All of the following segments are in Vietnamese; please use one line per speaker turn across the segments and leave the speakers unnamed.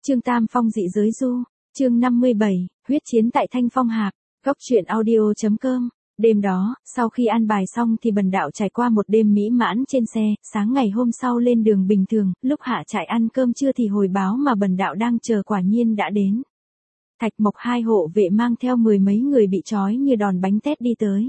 Chương Tam Phong dị giới du, chương 57, huyết chiến tại Thanh Phong Hạp, góc truyện audio.com. Đêm đó, sau khi ăn bài xong thì Bần Đạo trải qua một đêm mỹ mãn trên xe, sáng ngày hôm sau lên đường bình thường, lúc hạ trại ăn cơm trưa thì hồi báo mà Bần Đạo đang chờ quả nhiên đã đến. Thạch Mộc hai hộ vệ mang theo 10 mấy người bị trói như đòn bánh tét đi tới.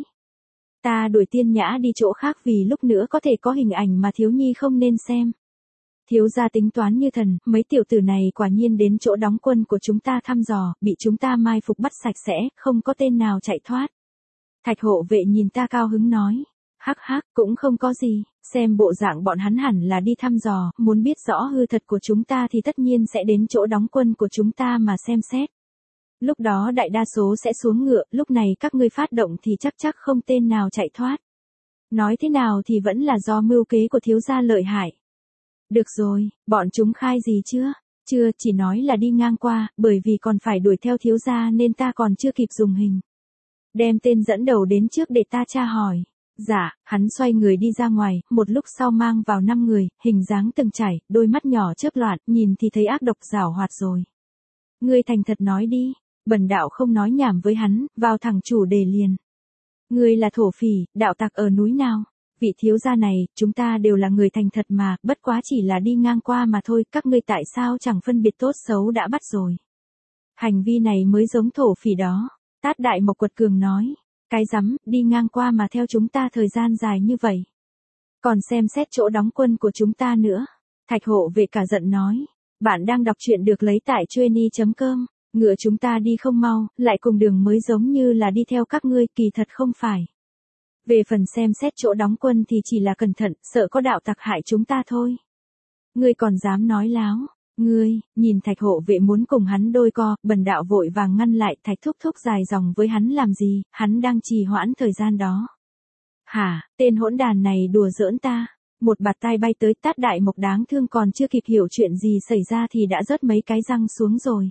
Ta đuổi Tiên Nhã đi chỗ khác vì lúc nữa có thể có hình ảnh mà thiếu nhi không nên xem. Thiếu gia tính toán như thần, mấy tiểu tử này quả nhiên đến chỗ đóng quân của chúng ta thăm dò, bị chúng ta mai phục bắt sạch sẽ, không có tên nào chạy thoát. Thạch hộ vệ nhìn ta cao hứng nói, hắc hắc, cũng không có gì, xem bộ dạng bọn hắn hẳn là đi thăm dò, muốn biết rõ hư thật của chúng ta thì tất nhiên sẽ đến chỗ đóng quân của chúng ta mà xem xét. Lúc đó đại đa số sẽ xuống ngựa, lúc này các ngươi phát động thì chắc không tên nào chạy thoát. Nói thế nào thì vẫn là do mưu kế của thiếu gia lợi hại. Được rồi, bọn chúng khai gì chưa? Chưa, chỉ nói là đi ngang qua, bởi vì còn phải đuổi theo thiếu gia nên ta còn chưa kịp dùng hình. Đem tên dẫn đầu đến trước để ta tra hỏi. Dạ, hắn xoay người đi ra ngoài, một lúc sau mang vào 5 người, hình dáng từng trải, đôi mắt nhỏ chớp loạn, nhìn thì thấy ác độc giảo hoạt rồi. Ngươi thành thật nói đi, Bần Đạo không nói nhảm với hắn, vào thẳng chủ đề liền. Ngươi là thổ phỉ, đạo tặc ở núi nào? Vị thiếu gia này, chúng ta đều là người thành thật mà, bất quá chỉ là đi ngang qua mà thôi, các ngươi tại sao chẳng phân biệt tốt xấu đã bắt rồi. Hành vi này mới giống thổ phỉ đó. Tát Đại Mộc quật cường nói, cái rắm, đi ngang qua mà theo chúng ta thời gian dài như vậy. Còn xem xét chỗ đóng quân của chúng ta nữa. Thạch hộ vệ cả giận nói, bạn đang đọc truyện được lấy tại trueni.com, ngựa chúng ta đi không mau, lại cùng đường mới giống như là đi theo các ngươi, kỳ thật không phải. Về phần xem xét chỗ đóng quân thì chỉ là cẩn thận, sợ có đạo tặc hại chúng ta thôi. Ngươi còn dám nói láo, ngươi, nhìn Thạch hộ vệ muốn cùng hắn đôi co, Bần Đạo vội vàng ngăn lại, Thạch thúc thúc dài dòng với hắn làm gì, hắn đang trì hoãn thời gian đó. Hả, tên hỗn đàn này đùa giỡn ta, một bạt tai bay tới, Tát Đại Mộc đáng thương còn chưa kịp hiểu chuyện gì xảy ra thì đã rớt mấy cái răng xuống rồi.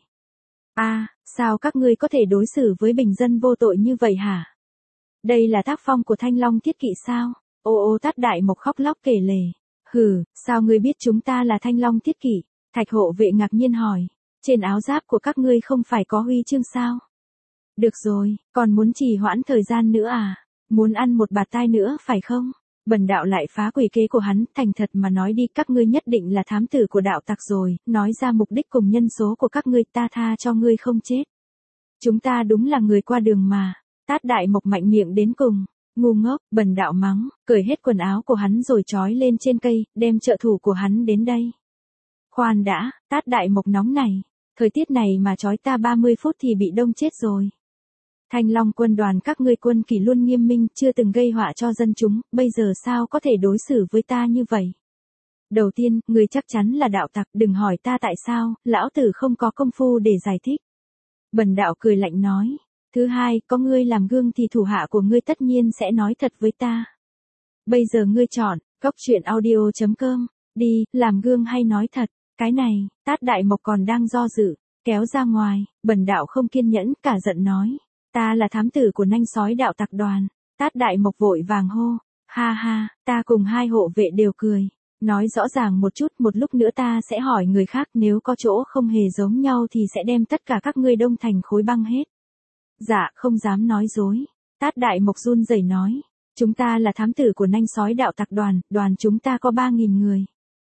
Sao các ngươi có thể đối xử với bình dân vô tội như vậy hả? Đây là tác phong của Thanh Long Thiết Kỵ sao? Ô Tát Đại Mộc khóc lóc kể lể. Hừ, sao ngươi biết chúng ta là Thanh Long Thiết Kỵ? Thạch hộ vệ ngạc nhiên hỏi. Trên áo giáp của các ngươi không phải có huy chương sao? Được rồi, còn muốn trì hoãn thời gian nữa à? Muốn ăn một bạt tai nữa phải không? Bần Đạo lại phá quỷ kế của hắn, thành thật mà nói đi, các ngươi nhất định là thám tử của đạo tặc rồi, nói ra mục đích cùng nhân số của các ngươi, ta tha cho ngươi không chết. Chúng ta đúng là người qua đường mà. Tát Đại Mộc mạnh miệng đến cùng, ngu ngốc, Bần Đạo mắng, cởi hết quần áo của hắn rồi trói lên trên cây, đem trợ thủ của hắn đến đây. Khoan đã, Tát Đại Mộc nóng này, thời tiết này mà trói ta 30 phút thì bị đông chết rồi. Thanh Long quân đoàn các ngươi quân kỷ luôn nghiêm minh, chưa từng gây họa cho dân chúng, bây giờ sao có thể đối xử với ta như vậy? Đầu tiên, ngươi chắc chắn là đạo tặc, đừng hỏi ta tại sao, lão tử không có công phu để giải thích. Bần Đạo cười lạnh nói. Thứ hai, có ngươi làm gương thì thủ hạ của ngươi tất nhiên sẽ nói thật với ta. Bây giờ ngươi chọn, góc truyện audio.com, đi, làm gương hay nói thật, cái này, Tát Đại Mộc còn đang do dự, kéo ra ngoài, Bần Đạo không kiên nhẫn, cả giận nói. Ta là thám tử của nanh sói đạo tặc đoàn. Tát Đại Mộc vội vàng hô, ha ha, ta cùng hai hộ vệ đều cười. Nói rõ ràng một chút, một lúc nữa ta sẽ hỏi người khác, nếu có chỗ không hề giống nhau thì sẽ đem tất cả các ngươi đông thành khối băng hết. Dạ, không dám nói dối. Tát Đại Mộc run rẩy nói. Chúng ta là thám tử của nanh sói đạo tặc đoàn, đoàn chúng ta có 3.000 người.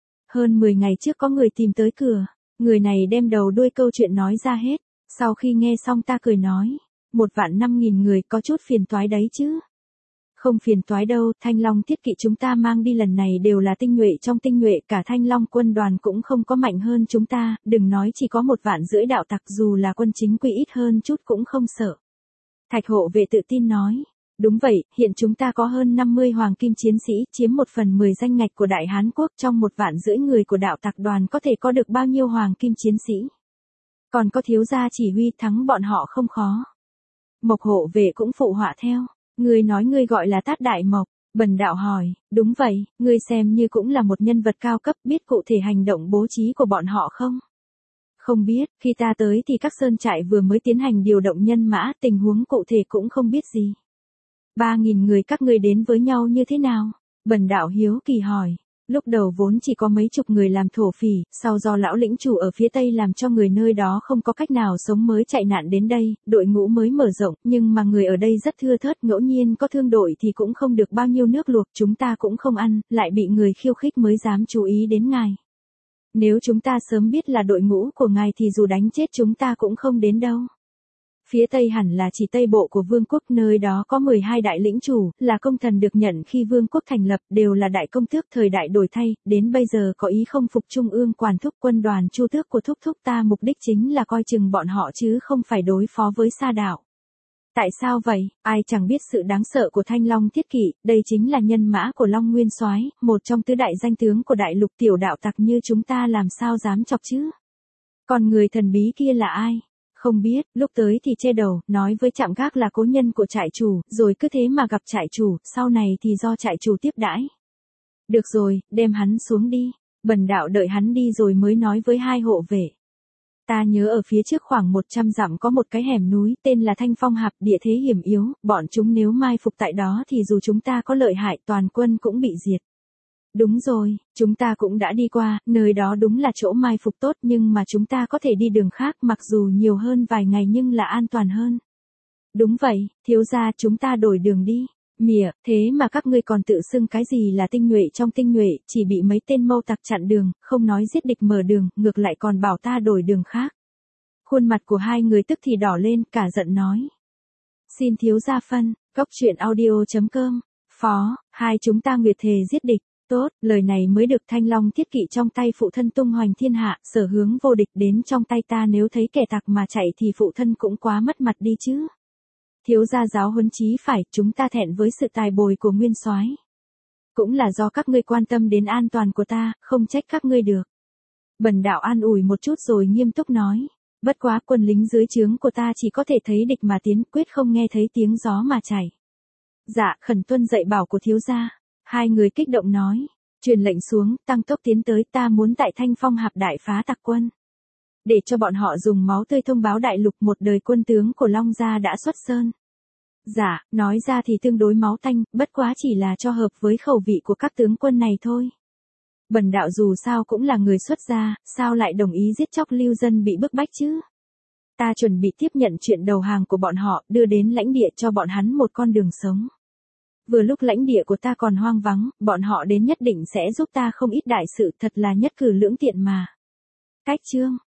Hơn 10 ngày trước có người tìm tới cửa. Người này đem đầu đuôi câu chuyện nói ra hết. Sau khi nghe xong ta cười nói. 1.500.000 người có chút phiền toái đấy chứ. Không phiền toái đâu, Thanh Long Thiết Kỵ chúng ta mang đi lần này đều là tinh nhuệ trong tinh nhuệ, cả Thanh Long quân đoàn cũng không có mạnh hơn chúng ta, đừng nói chỉ có 1.500.000 đạo tặc, dù là quân chính quy ít hơn chút cũng không sợ. Thạch hộ vệ tự tin nói, đúng vậy, hiện chúng ta có hơn 50 hoàng kim chiến sĩ, chiếm 1/10 danh ngạch của Đại Hán Quốc, trong 1.500.000 người của đạo tặc đoàn có thể có được bao nhiêu hoàng kim chiến sĩ. Còn có thiếu gia chỉ huy, thắng bọn họ không khó. Mộc hộ vệ cũng phụ họa theo. Ngươi nói ngươi gọi là Tát Đại Mộc, Bần Đạo hỏi, đúng vậy, ngươi xem như cũng là một nhân vật cao cấp, biết cụ thể hành động bố trí của bọn họ không? Không biết, khi ta tới thì các sơn trại vừa mới tiến hành điều động nhân mã, tình huống cụ thể cũng không biết gì. 3.000 người các ngươi đến với nhau như thế nào? Bần Đạo hiếu kỳ hỏi. Lúc đầu vốn chỉ có mấy chục người làm thổ phỉ, sau do lão lĩnh chủ ở phía Tây làm cho người nơi đó không có cách nào sống mới chạy nạn đến đây, đội ngũ mới mở rộng, nhưng mà người ở đây rất thưa thớt, ngẫu nhiên có thương đội thì cũng không được bao nhiêu nước luộc, chúng ta cũng không ăn, lại bị người khiêu khích mới dám chú ý đến ngài. Nếu chúng ta sớm biết là đội ngũ của ngài thì dù đánh chết chúng ta cũng không đến đâu. Phía Tây hẳn là chỉ Tây Bộ của vương quốc, nơi đó có 12 đại lĩnh chủ, là công thần được nhận khi vương quốc thành lập, đều là đại công tước thời đại đổi thay, đến bây giờ có ý không phục trung ương quản thúc quân đoàn chu tước của thúc thúc ta, mục đích chính là coi chừng bọn họ chứ không phải đối phó với Sa Đạo. Tại sao vậy? Ai chẳng biết sự đáng sợ của Thanh Long Thiết Kỵ, đây chính là nhân mã của Long Nguyên Soái, một trong tứ đại danh tướng của đại lục, tiểu đạo tặc như chúng ta làm sao dám chọc chứ? Còn người thần bí kia là ai? Không biết, lúc tới thì che đầu, nói với trạm gác là cố nhân của trại chủ, rồi cứ thế mà gặp trại chủ, sau này thì do trại chủ tiếp đãi. Được rồi, đem hắn xuống đi. Bần đạo đợi hắn đi rồi mới nói với hai hộ vệ. Ta nhớ ở phía trước khoảng 100 dặm có một cái hẻm núi, tên là Thanh Phong Hạp, địa thế hiểm yếu, bọn chúng nếu mai phục tại đó thì dù chúng ta có lợi hại toàn quân cũng bị diệt. Đúng rồi, chúng ta cũng đã đi qua, nơi đó đúng là chỗ mai phục tốt nhưng mà chúng ta có thể đi đường khác mặc dù nhiều hơn vài ngày nhưng là an toàn hơn. Đúng vậy, thiếu gia chúng ta đổi đường đi. Mỉa, thế mà các ngươi còn tự xưng cái gì là tinh nhuệ trong tinh nhuệ, chỉ bị mấy tên mâu tặc chặn đường, không nói giết địch mở đường, ngược lại còn bảo ta đổi đường khác. Khuôn mặt của hai người tức thì đỏ lên, cả giận nói. Xin thiếu gia phân, cốc truyện audio.com, phó, hai chúng ta nguyệt thề giết địch. Tốt, lời này mới được. Thanh Long Thiết Kỵ trong tay phụ thân tung hoành thiên hạ, sở hướng vô địch, đến trong tay ta nếu thấy kẻ tặc mà chạy thì phụ thân cũng quá mất mặt đi chứ. Thiếu gia giáo huấn chí phải, chúng ta thẹn với sự tài bồi của nguyên soái. Cũng là do các ngươi quan tâm đến an toàn của ta, không trách các ngươi được. Bần đạo an ủi một chút rồi nghiêm túc nói. Bất quá quân lính dưới trướng của ta chỉ có thể thấy địch mà tiến, quyết không nghe thấy tiếng gió mà chạy. Dạ, khẩn tuân dạy bảo của thiếu gia. Hai người kích động nói, truyền lệnh xuống, tăng tốc tiến tới, ta muốn tại Thanh Phong Hạp đại phá tặc quân. Để cho bọn họ dùng máu tươi thông báo đại lục một đời quân tướng của Long Gia đã xuất sơn. Dạ, nói ra thì tương đối máu tanh, bất quá chỉ là cho hợp với khẩu vị của các tướng quân này thôi. Bần đạo dù sao cũng là người xuất gia, sao lại đồng ý giết chóc lưu dân bị bức bách chứ? Ta chuẩn bị tiếp nhận chuyện đầu hàng của bọn họ, đưa đến lãnh địa cho bọn hắn một con đường sống. Vừa lúc lãnh địa của ta còn hoang vắng, bọn họ đến nhất định sẽ giúp ta không ít đại sự, thật là nhất cử lưỡng tiện mà. Cách chương